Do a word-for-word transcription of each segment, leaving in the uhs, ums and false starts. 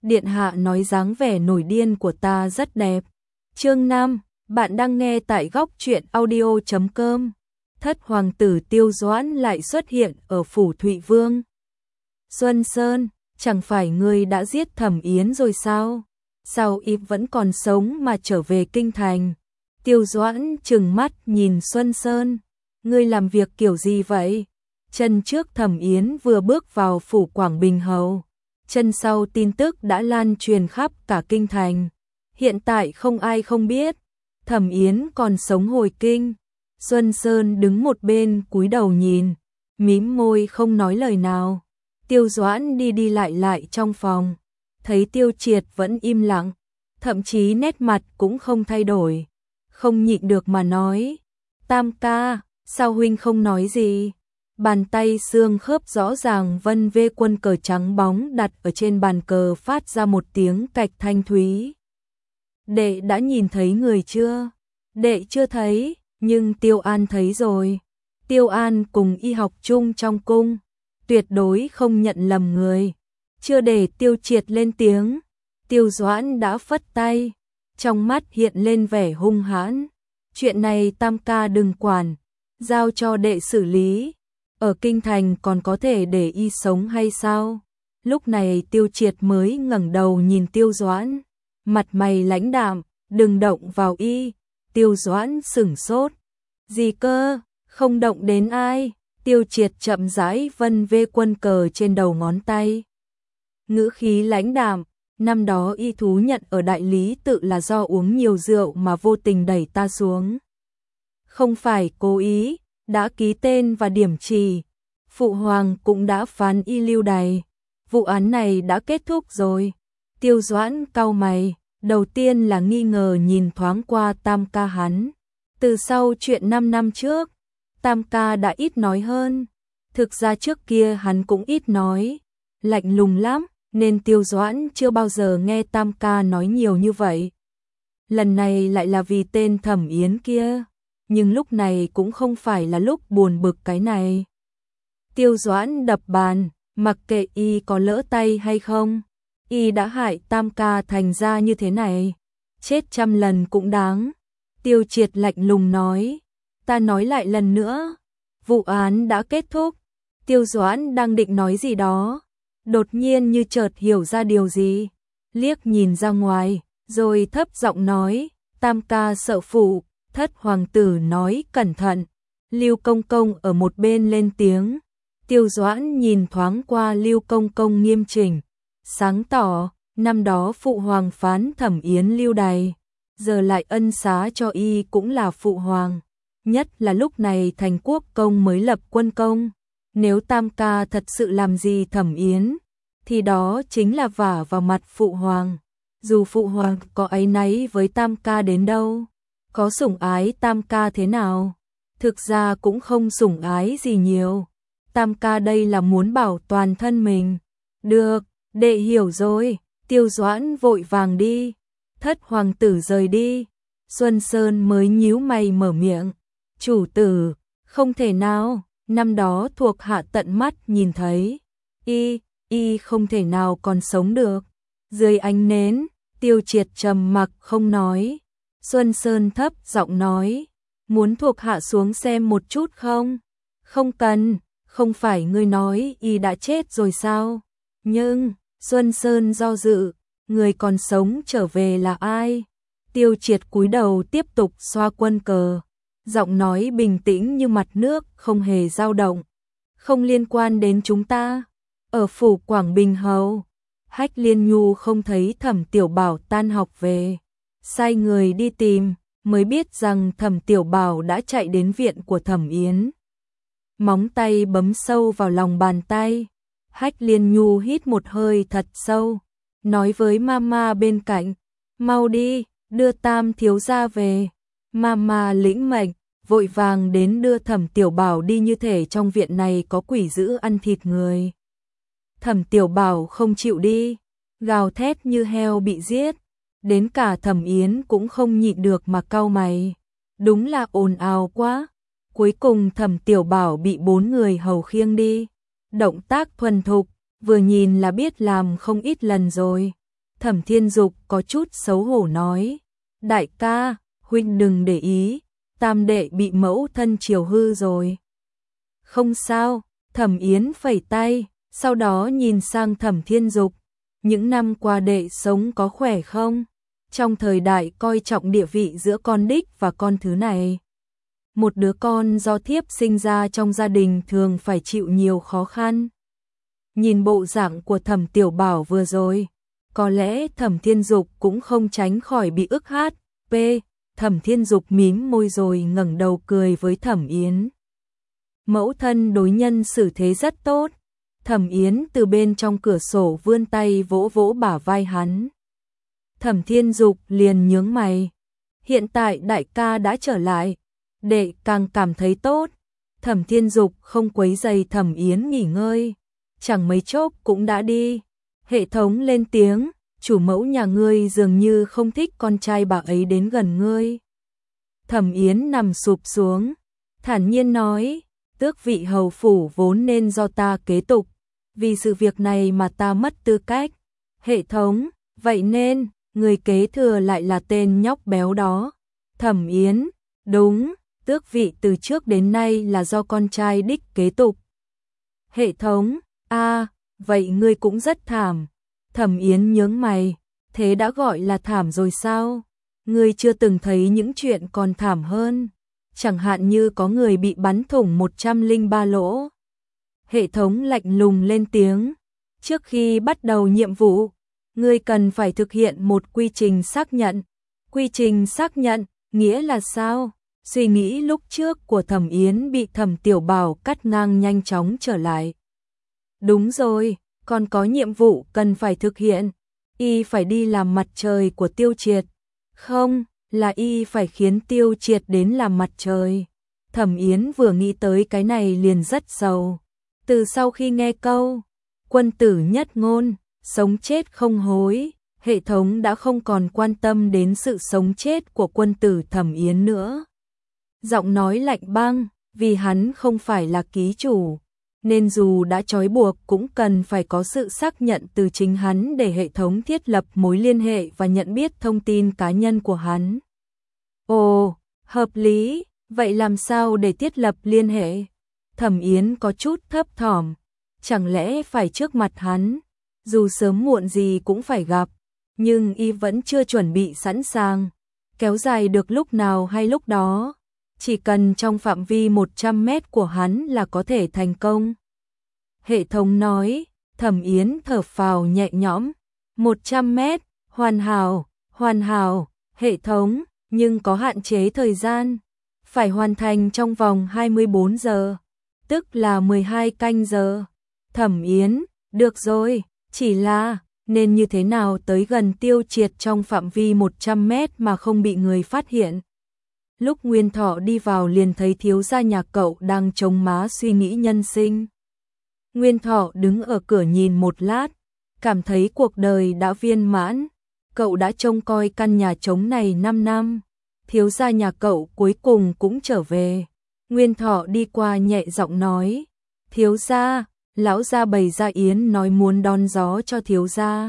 Điện hạ nói dáng vẻ nổi điên của ta rất đẹp. Chương năm, bạn đang nghe tại góc truyện audio chấm com. Thất hoàng tử Tiêu Doãn lại xuất hiện ở phủ Thụy Vương. Xuân Sơn, chẳng phải ngươi đã giết Thẩm Yến rồi sao? Sao y vẫn còn sống mà trở về kinh thành? Tiêu Doãn trừng mắt nhìn Xuân Sơn, ngươi làm việc kiểu gì vậy? Chân trước Thẩm Yến vừa bước vào phủ Quảng Bình Hầu, chân sau tin tức đã lan truyền khắp cả kinh thành. Hiện tại không ai không biết, Thẩm Yến còn sống hồi kinh. Xuân Sơn đứng một bên cúi đầu nhìn, mím môi không nói lời nào. Tiêu Doãn đi đi lại lại trong phòng, thấy Tiêu Triệt vẫn im lặng, thậm chí nét mặt cũng không thay đổi. Không nhịn được mà nói, Tam ca, sao huynh không nói gì? Bàn tay xương khớp rõ ràng vân vê quân cờ trắng bóng đặt ở trên bàn cờ phát ra một tiếng cạch thanh thúy. Đệ đã nhìn thấy người chưa? Đệ chưa thấy, nhưng Tiêu An thấy rồi. Tiêu An cùng y học chung trong cung, tuyệt đối không nhận lầm người. Chưa để Tiêu Triệt lên tiếng, Tiêu Doãn đã phất tay, trong mắt hiện lên vẻ hung hãn. Chuyện này Tam ca đừng quản, giao cho đệ xử lý. Ở kinh thành còn có thể để y sống hay sao? Lúc này Tiêu Triệt mới ngẩng đầu nhìn Tiêu Doãn, mặt mày lãnh đạm, đừng động vào y. Tiêu Doãn sửng sốt, gì cơ, không động đến ai? Tiêu Triệt chậm rãi vân vê quân cờ trên đầu ngón tay, ngữ khí lãnh đạm, năm đó y thú nhận ở đại lý tự là do uống nhiều rượu mà vô tình đẩy ta xuống. Không phải cố ý, đã ký tên và điểm trì, phụ hoàng cũng đã phán y lưu đày. Vụ án này đã kết thúc rồi. Tiêu Doãn cau mày, đầu tiên là nghi ngờ nhìn thoáng qua Tam ca hắn. Từ sau chuyện năm năm trước, Tam ca đã ít nói hơn. Thực ra trước kia hắn cũng ít nói, lạnh lùng lắm, nên Tiêu Doãn chưa bao giờ nghe Tam ca nói nhiều như vậy. Lần này lại là vì tên Thẩm Yến kia, nhưng lúc này cũng không phải là lúc buồn bực cái này. Tiêu Doãn đập bàn, mặc kệ y có lỡ tay hay không, y đã hại Tam ca thành ra như thế này, chết trăm lần cũng đáng. Tiêu Triệt lạnh lùng nói, ta nói lại lần nữa, vụ án đã kết thúc. Tiêu Doãn đang định nói gì đó, đột nhiên như chợt hiểu ra điều gì, liếc nhìn ra ngoài, rồi thấp giọng nói, Tam ca sợ phụ. Thất hoàng tử nói cẩn thận. Lưu Công Công ở một bên lên tiếng. Tiêu Doãn nhìn thoáng qua Lưu Công Công nghiêm chỉnh, sáng tỏ, năm đó phụ hoàng phán Thẩm Yến lưu đày, giờ lại ân xá cho y cũng là phụ hoàng. Nhất là lúc này thành quốc công mới lập quân công, nếu Tam ca thật sự làm gì Thẩm Yến, thì đó chính là vả vào mặt phụ hoàng. Dù phụ hoàng có áy náy với Tam ca đến đâu, có sủng ái Tam ca thế nào, thực ra cũng không sủng ái gì nhiều. Tam ca đây là muốn bảo toàn thân mình. Được, đệ hiểu rồi. Tiêu Doãn vội vàng đi. Thất hoàng tử rời đi, Xuân Sơn mới nhíu mày mở miệng, chủ tử, không thể nào, năm đó thuộc hạ tận mắt nhìn thấy, y, y không thể nào còn sống được. Dưới ánh nến, Tiêu Triệt trầm mặc không nói. Xuân Sơn thấp giọng nói, muốn thuộc hạ xuống xem một chút không? Không cần, không phải ngươi nói y đã chết rồi sao? Nhưng, Xuân Sơn do dự, người còn sống trở về là ai? Tiêu Triệt cúi đầu tiếp tục xoa quân cờ, giọng nói bình tĩnh như mặt nước, không hề dao động. Không liên quan đến chúng ta. Ở phủ Quảng Bình Hầu, Hách Liên Nhu không thấy Thẩm Tiểu Bảo tan học về, sai người đi tìm, mới biết rằng Thẩm Tiểu Bảo đã chạy đến viện của Thẩm Yến. Móng tay bấm sâu vào lòng bàn tay, Hách Liên Nhu hít một hơi thật sâu, nói với mama bên cạnh, mau đi, đưa Tam thiếu gia về. Mama lĩnh mệnh, vội vàng đến đưa Thẩm Tiểu Bảo đi, như thể trong viện này có quỷ dữ ăn thịt người. Thẩm Tiểu Bảo không chịu đi, gào thét như heo bị giết. Đến cả Thẩm Yến cũng không nhịn được mà cau mày. Đúng là ồn ào quá. Cuối cùng Thẩm Tiểu Bảo bị bốn người hầu khiêng đi. Động tác thuần thục, vừa nhìn là biết làm không ít lần rồi. Thẩm Thiên Dục có chút xấu hổ nói, đại ca, huynh đừng để ý, tam đệ bị mẫu thân chiều hư rồi. Không sao, Thẩm Yến phẩy tay, sau đó nhìn sang Thẩm Thiên Dục, những năm qua đệ sống có khỏe không? Trong thời đại coi trọng địa vị giữa con đích và con thứ này, một đứa con do thiếp sinh ra trong gia đình thường phải chịu nhiều khó khăn. Nhìn bộ dạng của Thẩm Tiểu Bảo vừa rồi, có lẽ Thẩm Thiên Dục cũng không tránh khỏi bị ức hát. P. Thẩm Thiên Dục mím môi rồi ngẩng đầu cười với Thẩm Yến. Mẫu thân đối nhân xử thế rất tốt. Thẩm Yến từ bên trong cửa sổ vươn tay vỗ vỗ bả vai hắn. Thẩm Thiên Dục liền nhướng mày. Hiện tại đại ca đã trở lại, đệ càng cảm thấy tốt. Thẩm Thiên Dục không quấy rầy Thẩm Yến nghỉ ngơi, chẳng mấy chốc cũng đã đi. Hệ thống lên tiếng, chủ mẫu nhà ngươi dường như không thích con trai bà ấy đến gần ngươi. Thẩm Yến nằm sụp xuống, thản nhiên nói, tước vị hầu phủ vốn nên do ta kế tục, vì sự việc này mà ta mất tư cách. Hệ thống, vậy nên, người kế thừa lại là tên nhóc béo đó. Thẩm Yến, đúng, tước vị từ trước đến nay là do con trai đích kế tục. Hệ thống, a, à, vậy ngươi cũng rất thảm. Thẩm Yến nhướng mày, thế đã gọi là thảm rồi sao? Ngươi chưa từng thấy những chuyện còn thảm hơn, chẳng hạn như có người bị bắn thủng một trăm lẻ ba lỗ. Hệ thống lạnh lùng lên tiếng, trước khi bắt đầu nhiệm vụ, ngươi cần phải thực hiện một quy trình xác nhận. Quy trình xác nhận, nghĩa là sao? Suy nghĩ lúc trước của Thẩm Yến bị Thẩm Tiểu Bảo cắt ngang nhanh chóng trở lại. Đúng rồi, còn có nhiệm vụ cần phải thực hiện. Y phải đi làm mặt trời của Tiêu Triệt. Không, là y phải khiến Tiêu Triệt đến làm mặt trời. Thẩm Yến vừa nghĩ tới cái này liền rất sầu. Từ sau khi nghe câu quân tử nhất ngôn, sống chết không hối, hệ thống đã không còn quan tâm đến sự sống chết của quân tử Thẩm Yến nữa. Giọng nói lạnh băng, vì hắn không phải là ký chủ, nên dù đã trói buộc cũng cần phải có sự xác nhận từ chính hắn để hệ thống thiết lập mối liên hệ và nhận biết thông tin cá nhân của hắn. Ồ, hợp lý, vậy làm sao để thiết lập liên hệ? Thẩm Yến có chút thấp thỏm, chẳng lẽ phải trước mặt hắn, dù sớm muộn gì cũng phải gặp, nhưng y vẫn chưa chuẩn bị sẵn sàng, kéo dài được lúc nào hay lúc đó. Chỉ cần trong phạm vi một trăm mét của hắn là có thể thành công. Hệ thống nói, Thẩm Yến thở phào nhẹ nhõm, một trăm mét, hoàn hảo, hoàn hảo, hệ thống, nhưng có hạn chế thời gian, phải hoàn thành trong vòng hai mươi bốn giờ, tức là mười hai canh giờ. Thẩm Yến, được rồi, chỉ là, nên như thế nào tới gần Tiêu Triệt trong phạm vi một trăm mét mà không bị người phát hiện. Lúc Nguyên Thọ đi vào liền thấy thiếu gia nhà cậu đang chống má suy nghĩ nhân sinh. Nguyên Thọ đứng ở cửa nhìn một lát, cảm thấy cuộc đời đã viên mãn. Cậu đã trông coi căn nhà trống này năm năm, thiếu gia nhà cậu cuối cùng cũng trở về. Nguyên Thọ đi qua nhẹ giọng nói, thiếu gia, lão gia bày ra yến nói muốn đón gió cho thiếu gia.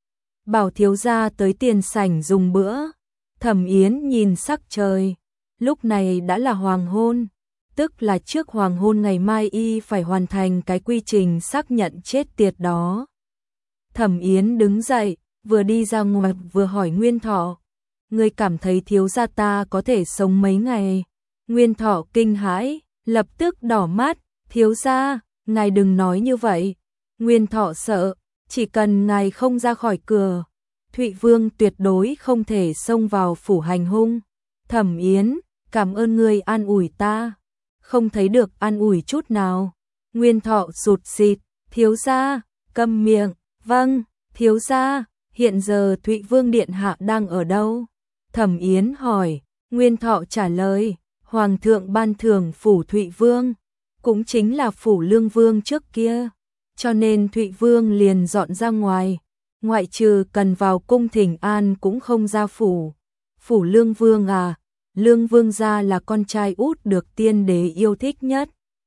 Bảo thiếu gia tới tiền sảnh dùng bữa. Thẩm Yến nhìn sắc trời. Lúc này đã là hoàng hôn, tức là trước hoàng hôn ngày mai y phải hoàn thành cái quy trình xác nhận chết tiệt đó. Thẩm Yến đứng dậy, vừa đi ra ngoài vừa hỏi Nguyên Thọ, ngươi cảm thấy thiếu gia ta có thể sống mấy ngày? Nguyên Thọ kinh hãi, lập tức đỏ mắt, thiếu gia, ngài đừng nói như vậy. Nguyên Thọ sợ, chỉ cần ngài không ra khỏi cửa, Thụy Vương tuyệt đối không thể xông vào phủ hành hung. Thẩm Yến, cảm ơn ngươi an ủi ta. Không thấy được an ủi chút nào. Nguyên Thọ sụt sịt, thiếu gia, câm miệng. Vâng, thiếu gia, hiện giờ Thụy Vương điện hạ đang ở đâu? Thẩm Yến hỏi. Nguyên Thọ trả lời, hoàng thượng ban thưởng phủ Thụy Vương, cũng chính là phủ Lương Vương trước kia, cho nên Thụy Vương liền dọn ra ngoài, ngoại trừ cần vào cung thỉnh an cũng không ra phủ. Phủ Lương Vương à? Lương Vương gia là con trai út được tiên đế yêu thích nhất.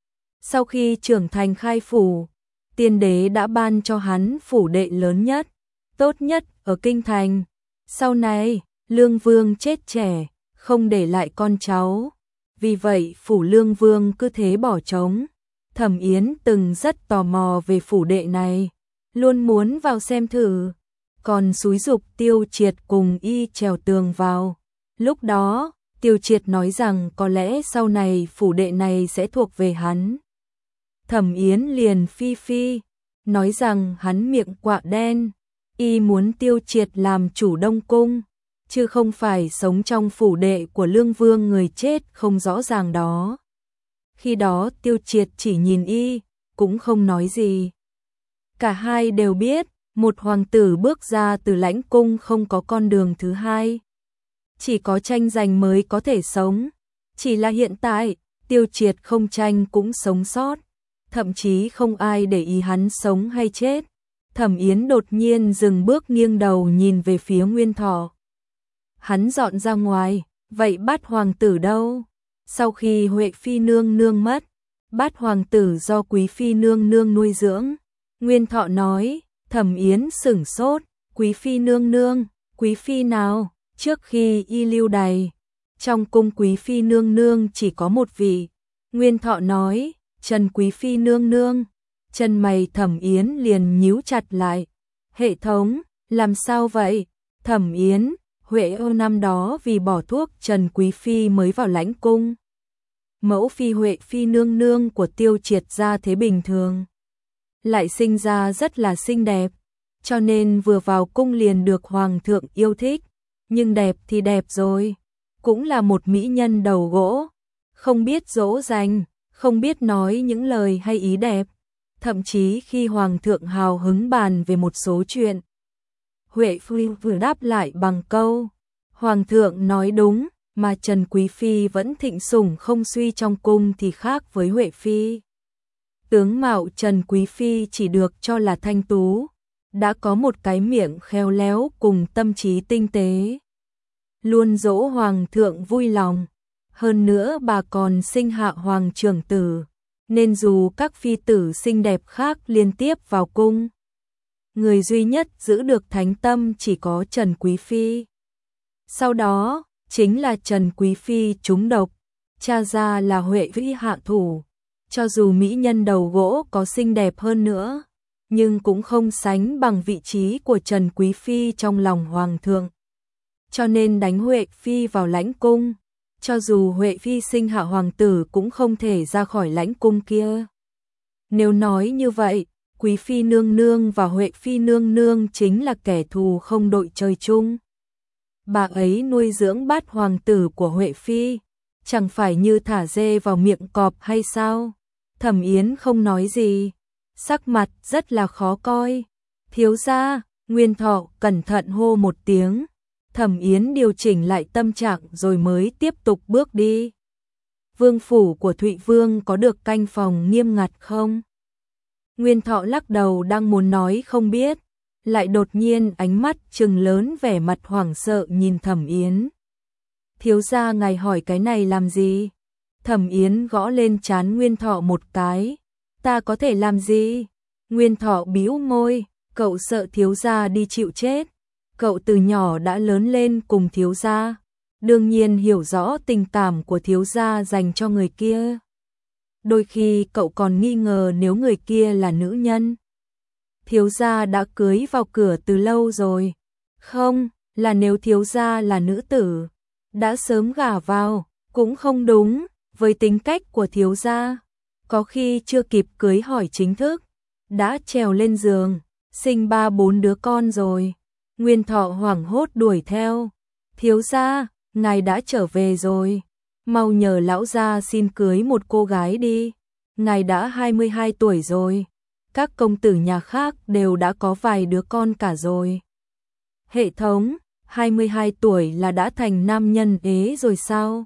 Sau khi trưởng thành khai phủ, tiên đế đã ban cho hắn phủ đệ lớn nhất, tốt nhất ở kinh thành. Sau này, Lương Vương chết trẻ, không để lại con cháu. Vì vậy phủ Lương Vương cứ thế bỏ trống. Thẩm Yến từng rất tò mò về phủ đệ này, luôn muốn vào xem thử, còn xúi giục Tiêu Triệt cùng y trèo tường vào. Lúc đó, Tiêu Triệt nói rằng có lẽ sau này phủ đệ này sẽ thuộc về hắn. Thẩm Yến liền phi phi, nói rằng hắn miệng quạ đen, y muốn Tiêu Triệt làm chủ Đông Cung, chứ không phải sống trong phủ đệ của Lương Vương người chết không rõ ràng đó. Khi đó Tiêu Triệt chỉ nhìn y, cũng không nói gì. Cả hai đều biết, một hoàng tử bước ra từ lãnh cung không có con đường thứ hai. Chỉ có tranh giành mới có thể sống. Chỉ là hiện tại, Tiêu Triệt không tranh cũng sống sót. Thậm chí không ai để ý hắn sống hay chết. Thẩm Yến đột nhiên dừng bước nghiêng đầu nhìn về phía Nguyên Thọ. Hắn dọn ra ngoài, vậy Bát hoàng tử đâu? Sau khi Huệ Phi nương nương mất, Bát hoàng tử do Quý Phi nương nương nuôi dưỡng. Nguyên Thọ nói. Thẩm Yến sửng sốt, Quý Phi nương nương, Quý Phi nào? Trước khi y lưu đày, trong cung Quý Phi nương nương chỉ có một vị. Nguyên Thọ nói, Trần Quý Phi nương nương. Chân mày Thẩm Yến liền nhíu chặt lại. Hệ thống, làm sao vậy? Thẩm Yến, Huệ Âu năm đó vì bỏ thuốc Trần Quý Phi mới vào lãnh cung. Mẫu phi Huệ Phi nương nương của Tiêu Triệt ra thế bình thường, lại sinh ra rất là xinh đẹp, cho nên vừa vào cung liền được hoàng thượng yêu thích. Nhưng đẹp thì đẹp rồi, cũng là một mỹ nhân đầu gỗ, không biết dỗ dành, không biết nói những lời hay ý đẹp. Thậm chí khi hoàng thượng hào hứng bàn về một số chuyện, Huệ Phi vừa đáp lại bằng câu, hoàng thượng nói đúng, mà Trần Quý Phi vẫn thịnh sủng không suy trong cung thì khác với Huệ Phi. Tướng mạo Trần Quý Phi chỉ được cho là thanh tú, đã có một cái miệng khéo léo cùng tâm trí tinh tế, luôn dỗ hoàng thượng vui lòng. Hơn nữa bà còn sinh hạ hoàng trưởng tử, nên dù các phi tử xinh đẹp khác liên tiếp vào cung, người duy nhất giữ được thánh tâm chỉ có Trần Quý Phi. Sau đó, chính là Trần Quý Phi trúng độc, cha ra là Huệ Phi hạ thủ. Cho dù mỹ nhân đầu gỗ có xinh đẹp hơn nữa, nhưng cũng không sánh bằng vị trí của Trần Quý Phi trong lòng hoàng thượng. Cho nên đánh Huệ Phi vào lãnh cung, cho dù Huệ Phi sinh hạ hoàng tử cũng không thể ra khỏi lãnh cung kia. Nếu nói như vậy, Quý Phi nương nương và Huệ Phi nương nương chính là kẻ thù không đội trời chung. Bà ấy nuôi dưỡng Bát hoàng tử của Huệ Phi, chẳng phải như thả dê vào miệng cọp hay sao? Thẩm Yến không nói gì, sắc mặt rất là khó coi. Thiếu gia, Nguyên Thọ cẩn thận hô một tiếng. Thẩm Yến điều chỉnh lại tâm trạng rồi mới tiếp tục bước đi. Vương phủ của Thụy Vương có được canh phòng nghiêm ngặt không? Nguyên Thọ lắc đầu đang muốn nói không biết, lại đột nhiên ánh mắt trừng lớn vẻ mặt hoảng sợ nhìn Thẩm Yến. Thiếu gia ngài hỏi cái này làm gì? Thẩm Yến gõ lên trán Nguyên Thọ một cái. Ta có thể làm gì? Nguyên Thọ bĩu môi, cậu sợ thiếu gia đi chịu chết. Cậu từ nhỏ đã lớn lên cùng thiếu gia, đương nhiên hiểu rõ tình cảm của thiếu gia dành cho người kia. Đôi khi cậu còn nghi ngờ nếu người kia là nữ nhân. Thiếu gia đã cưới vào cửa từ lâu rồi. Không, là nếu thiếu gia là nữ tử, đã sớm gả vào, cũng không đúng. Với tính cách của thiếu gia, có khi chưa kịp cưới hỏi chính thức, đã trèo lên giường, sinh ba bốn đứa con rồi. Nguyên Thọ hoảng hốt đuổi theo. Thiếu gia, ngài đã trở về rồi. Mau nhờ lão gia xin cưới một cô gái đi. Ngài đã hai mươi hai tuổi rồi. Các công tử nhà khác đều đã có vài đứa con cả rồi. Hệ thống, hai mươi hai tuổi là đã thành nam nhân ế rồi sao?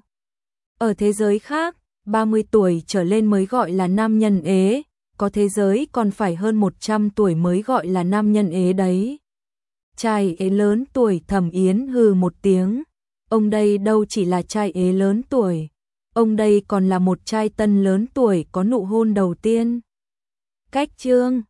Ở thế giới khác, ba mươi tuổi trở lên mới gọi là nam nhân ế, có thế giới còn phải hơn một trăm tuổi mới gọi là nam nhân ế đấy. Trai ế lớn tuổi, Thẩm Yến hừ một tiếng. Ông đây đâu chỉ là trai ế lớn tuổi, ông đây còn là một trai tân lớn tuổi có nụ hôn đầu tiên. Cách chương